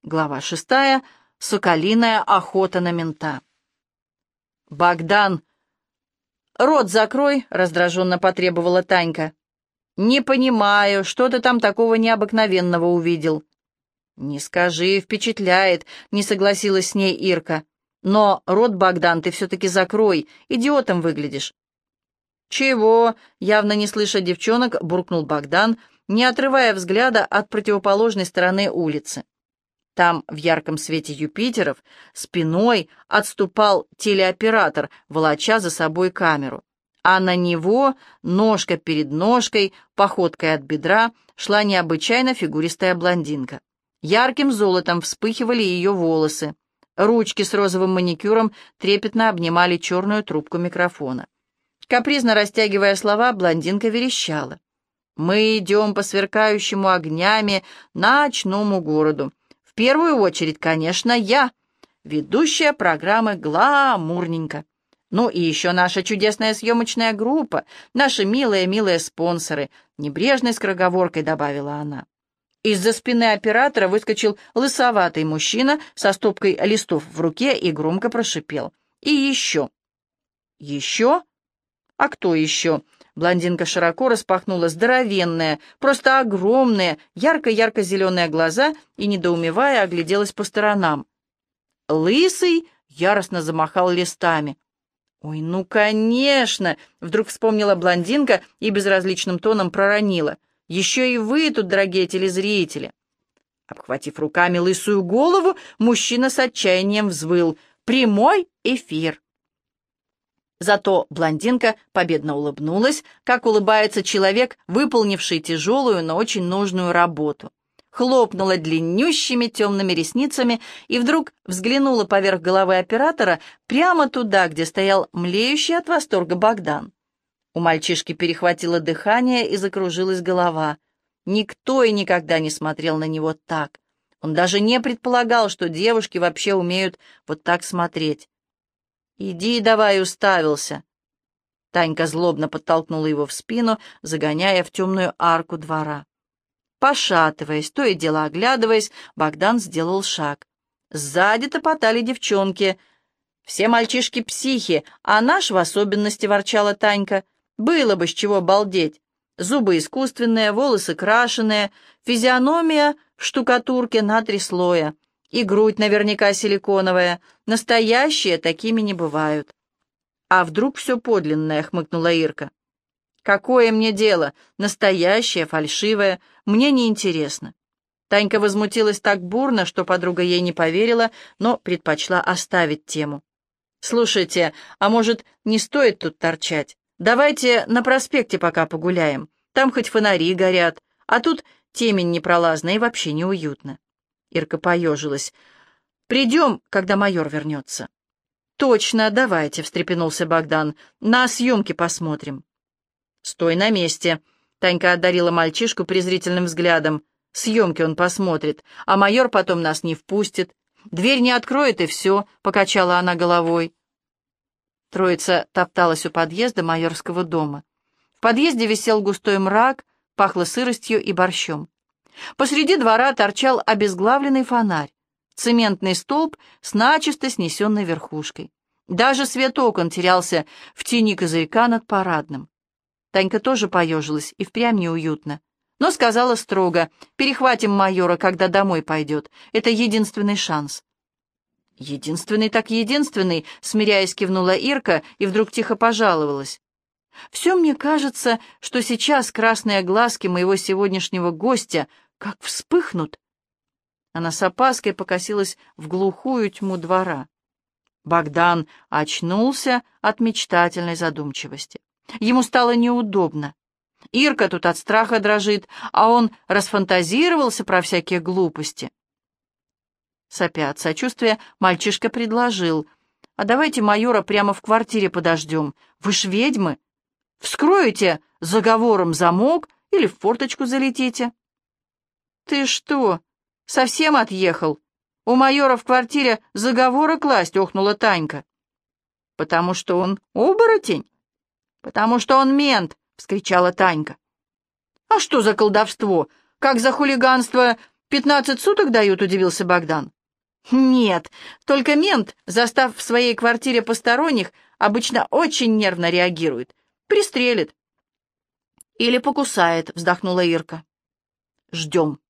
Глава 6. Соколиная охота на мента. «Богдан, рот закрой!» — раздраженно потребовала Танька. «Не понимаю, что ты там такого необыкновенного увидел?» «Не скажи, впечатляет», — не согласилась с ней Ирка. «Но рот, Богдан, ты все-таки закрой, идиотом выглядишь». «Чего?» — явно не слыша девчонок, буркнул Богдан, не отрывая взгляда от противоположной стороны улицы. Там, в ярком свете Юпитеров, спиной отступал телеоператор, волоча за собой камеру. А на него, ножка перед ножкой, походкой от бедра, шла необычайно фигуристая блондинка. Ярким золотом вспыхивали ее волосы. Ручки с розовым маникюром трепетно обнимали черную трубку микрофона. Капризно растягивая слова, блондинка верещала. «Мы идем по сверкающему огнями ночному городу. В первую очередь, конечно, я, ведущая программы «Гламурненько». Ну и еще наша чудесная съемочная группа, наши милые-милые спонсоры», — небрежной скороговоркой добавила она. Из-за спины оператора выскочил лысоватый мужчина со стопкой листов в руке и громко прошипел. «И еще». «Еще? А кто еще?» Блондинка широко распахнула здоровенные, просто огромные, ярко-ярко-зеленые глаза и, недоумевая, огляделась по сторонам. Лысый яростно замахал листами. «Ой, ну, конечно!» — вдруг вспомнила блондинка и безразличным тоном проронила. «Еще и вы тут, дорогие телезрители!» Обхватив руками лысую голову, мужчина с отчаянием взвыл. «Прямой эфир!» Зато блондинка победно улыбнулась, как улыбается человек, выполнивший тяжелую, но очень нужную работу. Хлопнула длиннющими темными ресницами и вдруг взглянула поверх головы оператора прямо туда, где стоял млеющий от восторга Богдан. У мальчишки перехватило дыхание и закружилась голова. Никто и никогда не смотрел на него так. Он даже не предполагал, что девушки вообще умеют вот так смотреть. «Иди давай», — уставился. Танька злобно подтолкнула его в спину, загоняя в темную арку двора. Пошатываясь, то и дело оглядываясь, Богдан сделал шаг. Сзади топотали девчонки. «Все мальчишки психи, а наш в особенности», — ворчала Танька. «Было бы с чего балдеть. Зубы искусственные, волосы крашеные, физиономия в штукатурке на 3 слоя. И грудь наверняка силиконовая. Настоящие такими не бывают». «А вдруг все подлинное?» — хмыкнула Ирка. «Какое мне дело? Настоящее, фальшивое. Мне неинтересно». Танька возмутилась так бурно, что подруга ей не поверила, но предпочла оставить тему. «Слушайте, а может, не стоит тут торчать? Давайте на проспекте пока погуляем. Там хоть фонари горят, а тут темень непролазная и вообще неуютно». Ирка поежилась. «Придем, когда майор вернется». «Точно, давайте», — встрепенулся Богдан. «На съемки посмотрим». «Стой на месте», — Танька одарила мальчишку презрительным взглядом. «Съемки он посмотрит, а майор потом нас не впустит. Дверь не откроет, и все», — покачала она головой. Троица топталась у подъезда майорского дома. В подъезде висел густой мрак, пахло сыростью и борщом. Посреди двора торчал обезглавленный фонарь, цементный столб с начисто снесенной верхушкой. Даже свет окон терялся в тени козырька над парадным. Танька тоже поежилась, и впрямь неуютно, но сказала строго: «Перехватим майора, когда домой пойдет. Это единственный шанс». «Единственный так единственный», — смиряясь кивнула Ирка и вдруг тихо пожаловалась. «Все мне кажется, что сейчас красные глазки моего сегодняшнего гостя как вспыхнут». Она с опаской покосилась в глухую тьму двора. Богдан очнулся от мечтательной задумчивости. Ему стало неудобно. Ирка тут от страха дрожит, а он расфантазировался про всякие глупости. Сопя от сочувствия, мальчишка предложил: «А давайте майора прямо в квартире подождем. Вы ж ведьмы. Вскроете заговором замок или в форточку залетите». «Ты что, совсем отъехал? У майора в квартире заговоры класть», — охнула Танька. «Потому что он оборотень? Потому что он мент», — вскричала Танька. «А что за колдовство? Как за хулиганство 15 суток дают?» — удивился Богдан. «Нет, только мент, застав в своей квартире посторонних, обычно очень нервно реагирует. Пристрелит». «Или покусает», — вздохнула Ирка. «Ждем».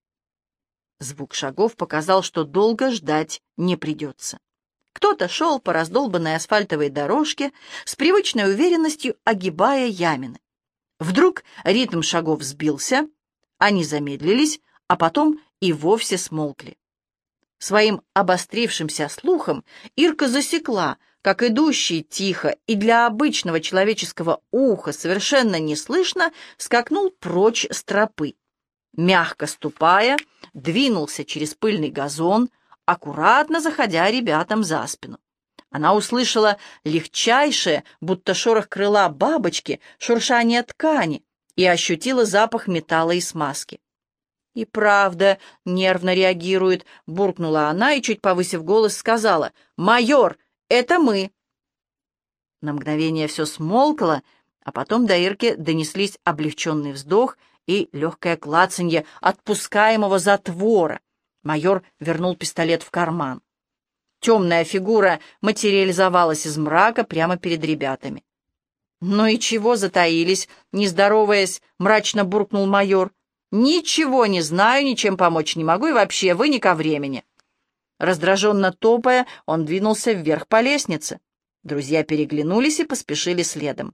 Звук шагов показал, что долго ждать не придется. Кто-то шел по раздолбанной асфальтовой дорожке с привычной уверенностью, огибая ямины. Вдруг ритм шагов сбился, они замедлились, а потом и вовсе смолкли. Своим обострившимся слухом Ирка засекла, как идущий тихо и для обычного человеческого уха совершенно неслышно скакнул прочь с тропы. Мягко ступая, двинулся через пыльный газон, аккуратно заходя ребятам за спину. Она услышала легчайшее, будто шорох крыла бабочки, шуршание ткани и ощутила запах металла и смазки. «И правда, нервно реагирует», — буркнула она и, чуть повысив голос, сказала: «Майор, это мы!» На мгновение все смолкло, а потом до Ирки донеслись облегченный вздох и легкое клацанье отпускаемого затвора. Майор вернул пистолет в карман. Темная фигура материализовалась из мрака прямо перед ребятами. «Ну и чего затаились?» — не здороваясь, мрачно буркнул майор. «Ничего не знаю, ничем помочь не могу, и вообще вы не ко времени». Раздраженно топая, он двинулся вверх по лестнице. Друзья переглянулись и поспешили следом.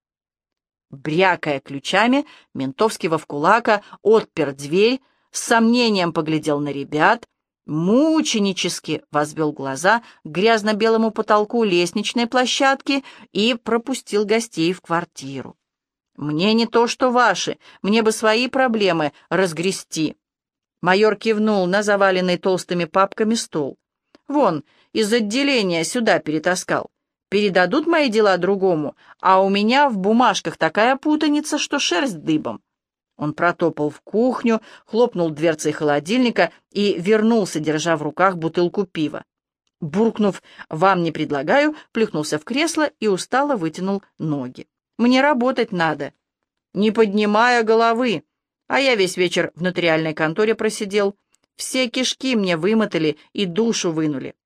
Брякая ключами, ментовский Вовкулака отпер дверь, с сомнением поглядел на ребят, мученически возвел глаза к грязно-белому потолку лестничной площадки и пропустил гостей в квартиру. «Мне не то, что ваши, мне бы свои проблемы разгрести». Майор кивнул на заваленный толстыми папками стол. «Вон, из отделения сюда перетаскал. Передадут мои дела другому, а у меня в бумажках такая путаница, что шерсть дыбом». Он протопал в кухню, хлопнул дверцей холодильника и вернулся, держа в руках бутылку пива. Буркнув «вам не предлагаю», плюхнулся в кресло и устало вытянул ноги. «Мне работать надо». «Не поднимая головы». А я весь вечер в нотариальной конторе просидел. Все кишки мне вымотали и душу вынули.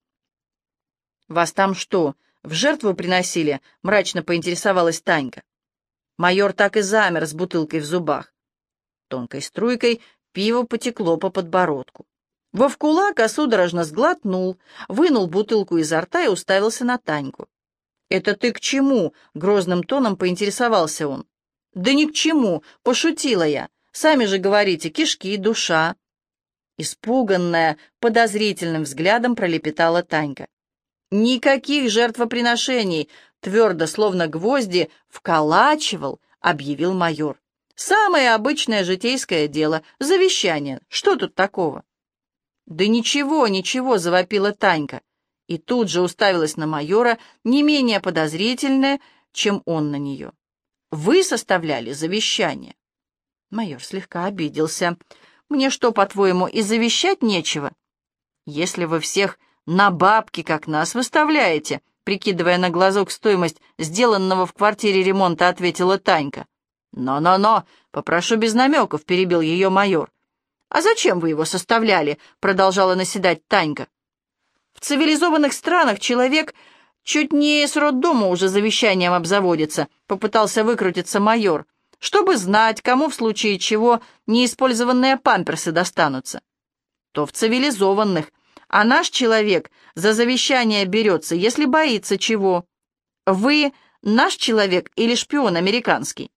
«Вас там что, в жертву приносили?» — мрачно поинтересовалась Танька. Майор так и замер с бутылкой в зубах. Тонкой струйкой пиво потекло по подбородку. Вовкулака судорожно сглотнул, вынул бутылку изо рта и уставился на Таньку. «Это ты к чему?» — грозным тоном поинтересовался он. «Да ни к чему, пошутила я. Сами же говорите, кишки, душа». Испуганная, подозрительным взглядом пролепетала Танька. «Никаких жертвоприношений!» — твердо, словно гвозди, вколачивал, объявил майор. «Самое обычное житейское дело — завещание. Что тут такого?» «Да ничего, ничего!» — завопила Танька. И тут же уставилась на майора, не менее подозрительная, чем он на нее. «Вы составляли завещание?» Майор слегка обиделся. «Мне что, по-твоему, и завещать нечего?» «Если вы всех на бабки, как нас, выставляете», прикидывая на глазок стоимость сделанного в квартире ремонта, ответила Танька. «Но-но-но, попрошу без намеков», — перебил ее майор. «А зачем вы его составляли?» — продолжала наседать Танька. «В цивилизованных странах человек чуть не с роддома уже завещанием обзаводится», — попытался выкрутиться майор, «чтобы знать, кому в случае чего неиспользованные памперсы достанутся». «То в цивилизованных, а наш человек за завещание берется, если боится чего. Вы наш человек или шпион американский?»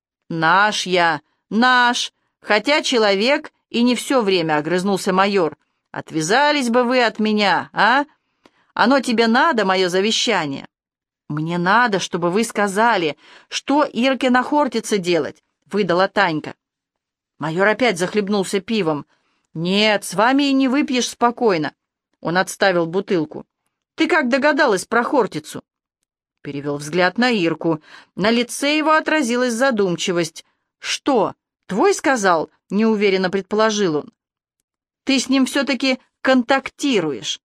«Наш я, наш, хотя человек и не все время», — огрызнулся майор. «Отвязались бы вы от меня, а? Оно тебе надо, мое завещание?» «Мне надо, чтобы вы сказали, что Ирке на Хортице делать», — выдала Танька. Майор опять захлебнулся пивом. «Нет, с вами и не выпьешь спокойно». Он отставил бутылку. «Ты как догадалась про Хортицу?» Перевел взгляд на Ирку. На лице его отразилась задумчивость. «Что, твой сказал?» — неуверенно предположил он. «Ты с ним все-таки контактируешь».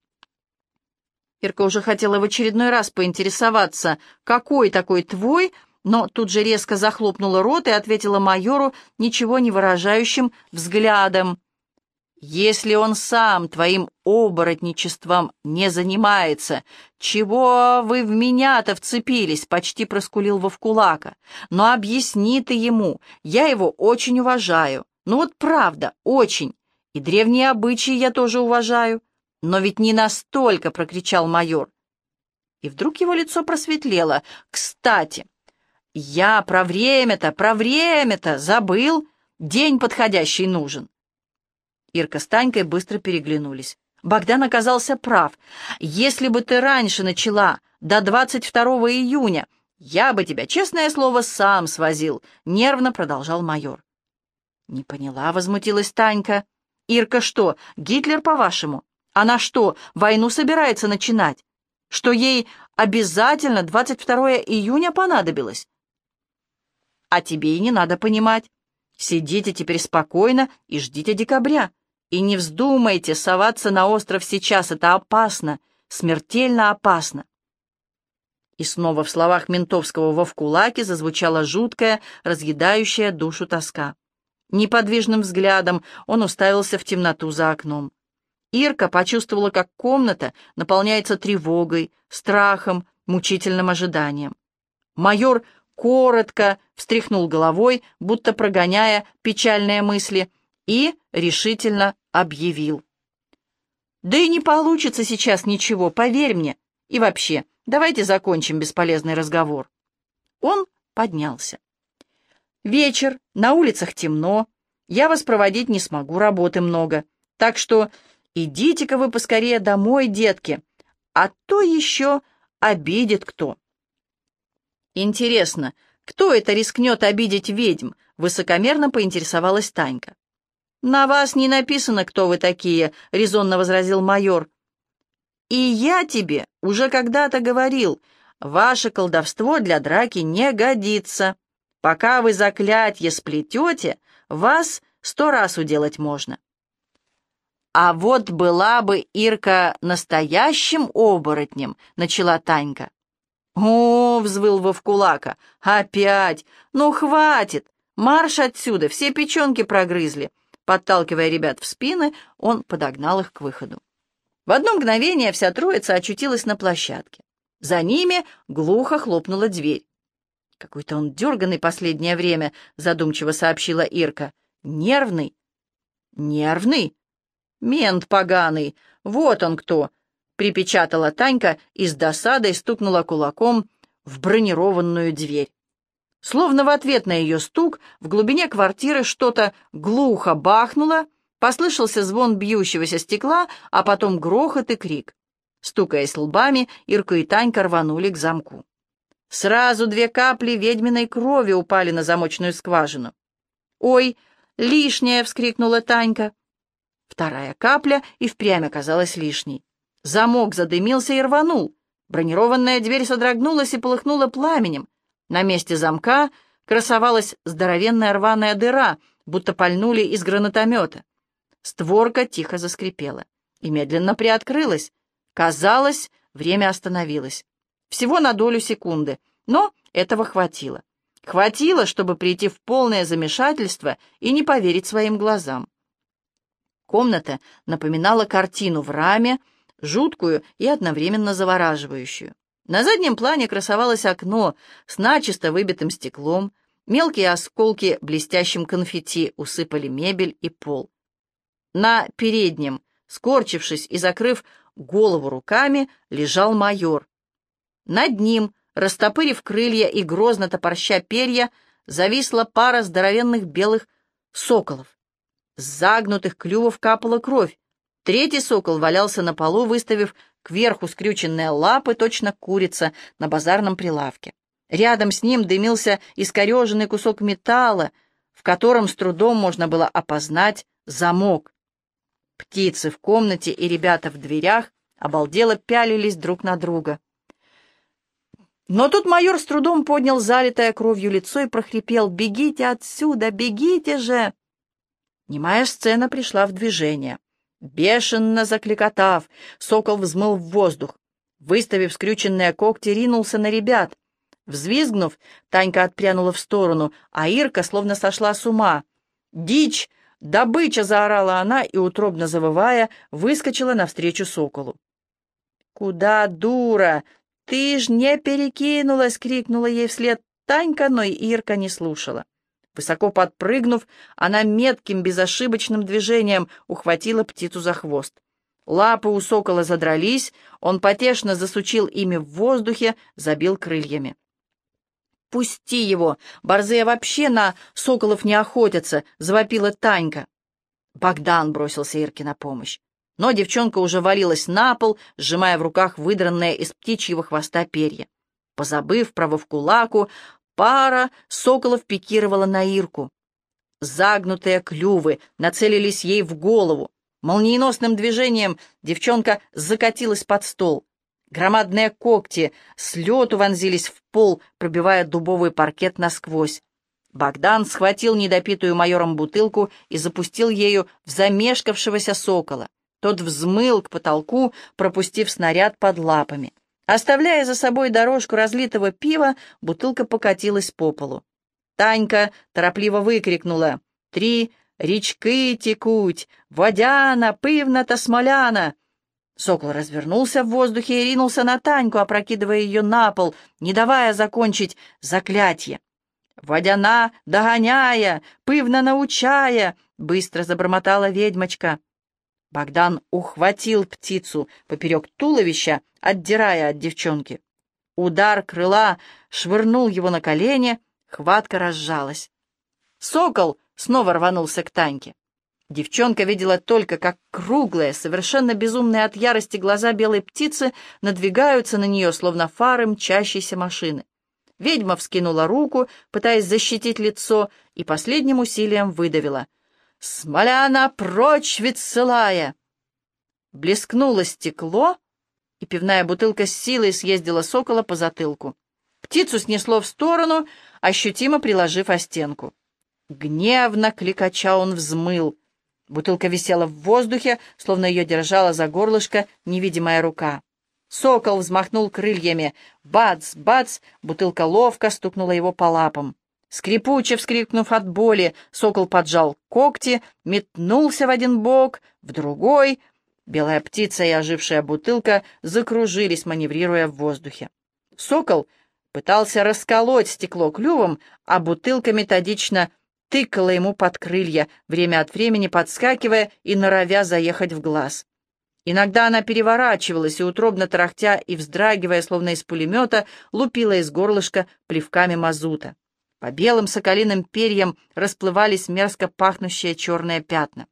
Ирка уже хотела в очередной раз поинтересоваться, какой такой твой, но тут же резко захлопнула рот и ответила майору ничего не выражающим взглядом. Если он сам твоим оборотничеством не занимается, чего вы в меня-то вцепились?» — почти проскулил Вовкулака. «Но объясни ты ему, я его очень уважаю. Ну вот правда, очень. И древние обычаи я тоже уважаю. Но ведь не настолько!» — прокричал майор. И вдруг его лицо просветлело. «Кстати, я про время-то забыл. День подходящий нужен». Ирка с Танькой быстро переглянулись. Богдан оказался прав. «Если бы ты раньше начала, до 22 июня, я бы тебя, честное слово, сам свозил», — нервно продолжал майор. «Не поняла», — возмутилась Танька. «Ирка что, Гитлер, по-вашему? Она что, войну собирается начинать? Что ей обязательно 22 июня понадобилось?» «А тебе и не надо понимать. Сидите теперь спокойно и ждите декабря. И не вздумайте соваться на остров сейчас, это опасно, смертельно опасно». И снова в словах ментовского Вовкулаки зазвучала жуткая, разъедающая душу тоска. Неподвижным взглядом он уставился в темноту за окном. Ирка почувствовала, как комната наполняется тревогой, страхом, мучительным ожиданием. Майор коротко встряхнул головой, будто прогоняя печальные мысли, и решительно объявил: «Да и не получится сейчас ничего, поверь мне. И вообще, давайте закончим бесполезный разговор». Он поднялся. «Вечер, на улицах темно, я вас проводить не смогу, работы много. Так что идите-ка вы поскорее домой, детки, а то еще обидит кто». «Интересно, кто это рискнет обидеть ведьм?» — высокомерно поинтересовалась Танька. «На вас не написано, кто вы такие», — резонно возразил майор. «И я тебе уже когда-то говорил, ваше колдовство для драки не годится. Пока вы заклятье сплетете, вас 100 раз уделать можно». «А вот была бы Ирка настоящим оборотнем», — начала Танька. «О!» — взвыл Вовкулака. «Опять! Ну, хватит! Марш отсюда! Все печенки прогрызли!» Подталкивая ребят в спины, он подогнал их к выходу. В одно мгновение вся троица очутилась на площадке. За ними глухо хлопнула дверь. «Какой-то он дерганый последнее время», — задумчиво сообщила Ирка. «Нервный». «Нервный? Мент поганый. Вот он кто», — припечатала Танька и с досадой стукнула кулаком в бронированную дверь. Словно в ответ на ее стук в глубине квартиры что-то глухо бахнуло, послышался звон бьющегося стекла, а потом грохот и крик. Стукаясь лбами, Ирка и Танька рванули к замку. Сразу 2 капли ведьминой крови упали на замочную скважину. «Ой, лишняя!» — вскрикнула Танька. 2 капля и впрямь оказалась лишней. Замок задымился и рванул. Бронированная дверь содрогнулась и полыхнула пламенем. На месте замка красовалась здоровенная рваная дыра, будто пальнули из гранатомета. Створка тихо заскрипела и медленно приоткрылась. Казалось, время остановилось. Всего на долю секунды, но этого хватило. Хватило, чтобы прийти в полное замешательство и не поверить своим глазам. Комната напоминала картину в раме, жуткую и одновременно завораживающую. На заднем плане красовалось окно с начисто выбитым стеклом, мелкие осколки блестящим конфетти усыпали мебель и пол. На переднем, скорчившись и закрыв голову руками, лежал майор. Над ним, растопырив крылья и грозно топорща перья, зависла пара здоровенных белых соколов. С загнутых клювов капала кровь. 3-й сокол валялся на полу, выставив кверху скрюченные лапы, точно курица на базарном прилавке. Рядом с ним дымился искореженный кусок металла, в котором с трудом можно было опознать замок. Птицы в комнате и ребята в дверях обалдело пялились друг на друга. Но тут майор с трудом поднял залитое кровью лицо и прохрипел: «Бегите отсюда, бегите же!» Немая сцена пришла в движение. Бешено закликотав, сокол взмыл в воздух. Выставив скрюченные когти, ринулся на ребят. Взвизгнув, Танька отпрянула в сторону, а Ирка словно сошла с ума. «Дичь! «Добыча!» — заорала она и, утробно завывая, выскочила навстречу соколу. «Куда, дура? Ты ж не перекинулась!» — крикнула ей вслед Танька, но Ирка не слушала. Высоко подпрыгнув, она метким, безошибочным движением ухватила птицу за хвост. Лапы у сокола задрались, он потешно засучил ими в воздухе, забил крыльями. «Пусти его! Борзые вообще на соколов не охотятся!» — завопила Танька. Богдан бросился Ирке на помощь. Но девчонка уже валилась на пол, сжимая в руках выдранное из птичьего хвоста перья. Позабыв про Вовкулаку, пара соколов пикировала на Ирку. Загнутые клювы нацелились ей в голову. Молниеносным движением девчонка закатилась под стол. Громадные когти с лету вонзились в пол, пробивая дубовый паркет насквозь. Богдан схватил недопитую майором бутылку и запустил ею в замешкавшегося сокола. Тот взмыл к потолку, пропустив снаряд под лапами. Оставляя за собой дорожку разлитого пива, бутылка покатилась по полу. Танька торопливо выкрикнула: «Три речки текуть, водяна, пивна та смоляна!» Сокол развернулся в воздухе и ринулся на Таньку, опрокидывая ее на пол, не давая закончить заклятие. «Водяна догоняя, пывна научая!» — быстро забормотала ведьмочка. Богдан ухватил птицу поперек туловища, отдирая от девчонки. Удар крыла швырнул его на колени, хватка разжалась. Сокол снова рванулся к Таньке. Девчонка видела только, как круглые, совершенно безумные от ярости глаза белой птицы надвигаются на нее, словно фары мчащейся машины. Ведьма вскинула руку, пытаясь защитить лицо, и последним усилием выдавила: «Смоляна, прочь, Вицелая!» Блескнуло стекло, и пивная бутылка с силой съездила сокола по затылку. Птицу снесло в сторону, ощутимо приложив о стенку. Гневно кликача он взмыл. Бутылка висела в воздухе, словно ее держала за горлышко невидимая рука. Сокол взмахнул крыльями. Бац, бац! Бутылка ловко стукнула его по лапам. Скрипуче вскрикнув от боли, сокол поджал когти, метнулся в один бок, в другой. Белая птица и ожившая бутылка закружились, маневрируя в воздухе. Сокол пытался расколоть стекло клювом, а бутылка методично тыкала ему под крылья, время от времени подскакивая и норовя заехать в глаз. Иногда она переворачивалась и, утробно тарахтя и вздрагивая, словно из пулемета, лупила из горлышка плевками мазута. По белым соколиным перьям расплывались мерзко пахнущие черные пятна.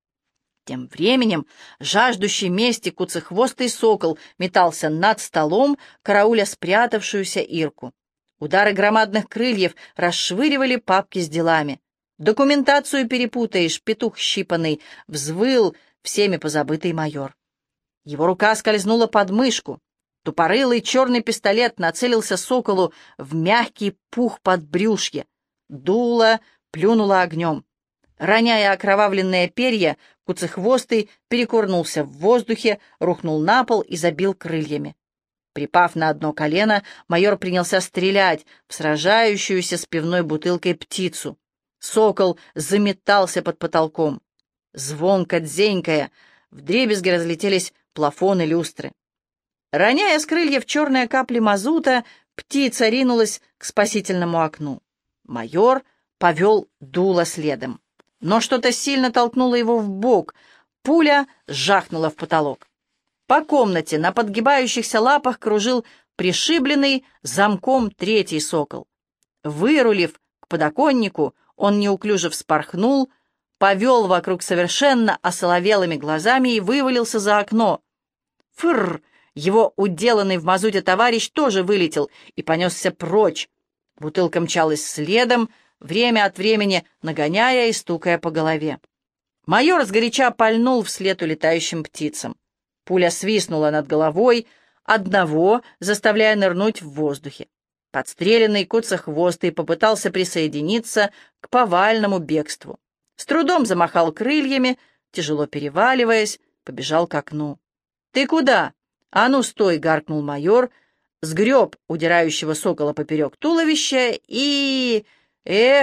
Тем временем жаждущий мести куцехвостый сокол метался над столом, карауля спрятавшуюся Ирку. Удары громадных крыльев расшвыривали папки с делами. «Документацию перепутаешь, петух щипанный!» — взвыл всеми позабытый майор. Его рука скользнула под мышку. Тупорылый черный пистолет нацелился соколу в мягкий пух под брюшье. Дуло плюнуло огнем. Роняя окровавленные перья, куцехвостый перекурнулся в воздухе, рухнул на пол и забил крыльями. Припав на одно колено, майор принялся стрелять в сражающуюся с пивной бутылкой птицу. Сокол заметался под потолком. Звонко дзенькая, вдребезги разлетелись плафоны люстры. Роняя с крыльев черные капли мазута, птица ринулась к спасительному окну. Майор повел дуло следом. Но что-то сильно толкнуло его в бок. Пуля жахнула в потолок. По комнате на подгибающихся лапах кружил пришибленный замком третий сокол. Вырулив к подоконнику, он неуклюже вспорхнул, повел вокруг совершенно осоловелыми глазами и вывалился за окно. Фырр! Его уделанный в мазуте товарищ тоже вылетел и понесся прочь. Бутылка мчалась следом, время от времени нагоняя и стукая по голове. Майор сгоряча пальнул вслед улетающим птицам. Пуля свистнула над головой одного, заставляя нырнуть в воздухе. Подстреленный куцехвостый попытался присоединиться к повальному бегству. С трудом замахал крыльями, тяжело переваливаясь, побежал к окну. «Ты куда? А ну, стой!» — гаркнул майор, сгреб удирающего сокола поперек туловища и... Эх,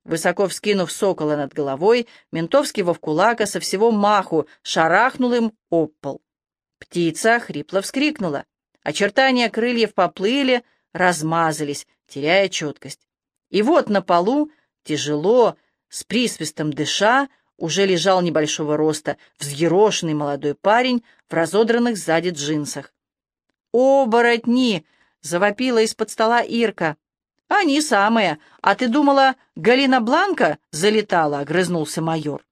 Высоко вскинув сокола над головой, ментовский вовкулака со всего маху шарахнул им об пол. Птица хрипло вскрикнула. Очертания крыльев поплыли, размазались, теряя четкость. И вот на полу, тяжело, с присвистом дыша, уже лежал небольшого роста взъерошенный молодой парень в разодранных сзади джинсах. «Оборотни!» — завопила из-под стола Ирка. «Они самые. А ты думала, Галина Бланка залетала?» — огрызнулся майор.